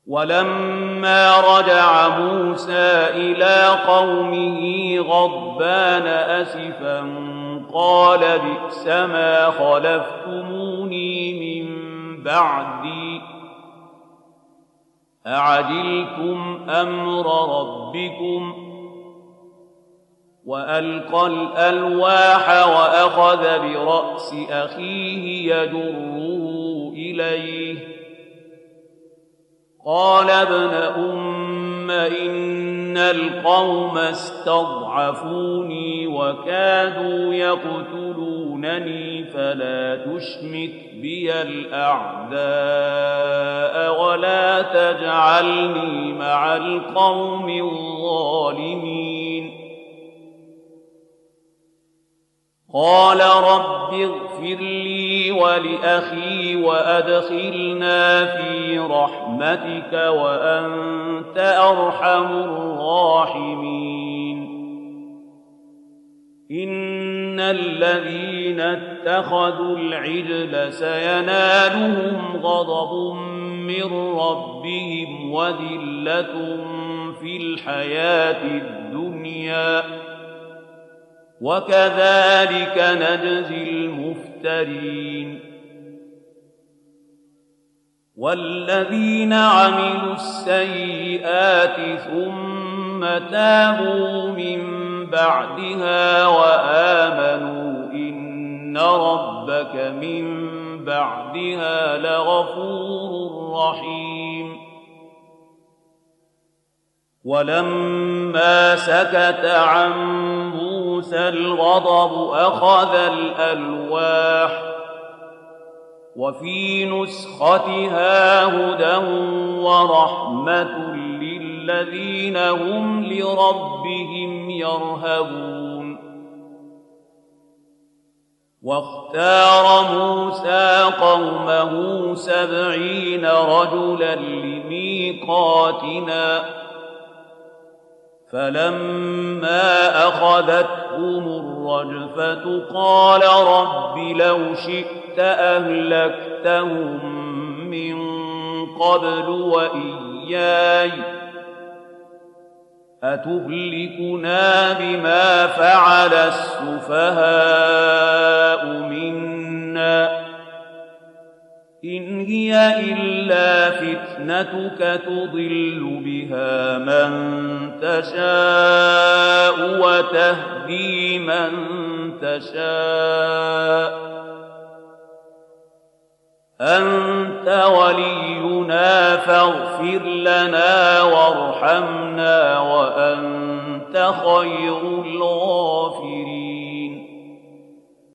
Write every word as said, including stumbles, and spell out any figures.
ولما رجع موسى إلى قومه غضبان أسفا قال بئس ما خلفتموني من بعدي أعجلتم أمر ربكم وألقى الألواح وأخذ برأس أخيه يجره إليه قال ابن أم إن القوم استضعفوني وكادوا يقتلونني فلا تشمت بي الأعداء ولا تجعلني مع القوم الظالمين قال رب اغفر لي ولأخي وأدخلنا في رحمتك وأنت أرحم الراحمين إن الذين اتخذوا العجل سينالهم غضب من ربهم وذلة في الحياة الدنيا وكذلك نجزي المفترين والذين عملوا السيئات ثم تابوا من بعدها وآمنوا إن ربك من بعدها لغفور رحيم ولما سكت عن موسى الغضب أخذ الألواح وفي نسختها هدى ورحمة للذين هم لربهم يرهبون واختار موسى قومه سبعين رجلا لميقاتنا فلما أخذتهم الرجفة قال رب لو شئت أهلكتهم من قبل وإياي أتهلكنا بما فعل السفهاء منا إن هي إلا فتنتك تضل بها من تشاء وتهدي من تشاء أنت ولينا فاغفر لنا وارحمنا وأنت خير الغافرين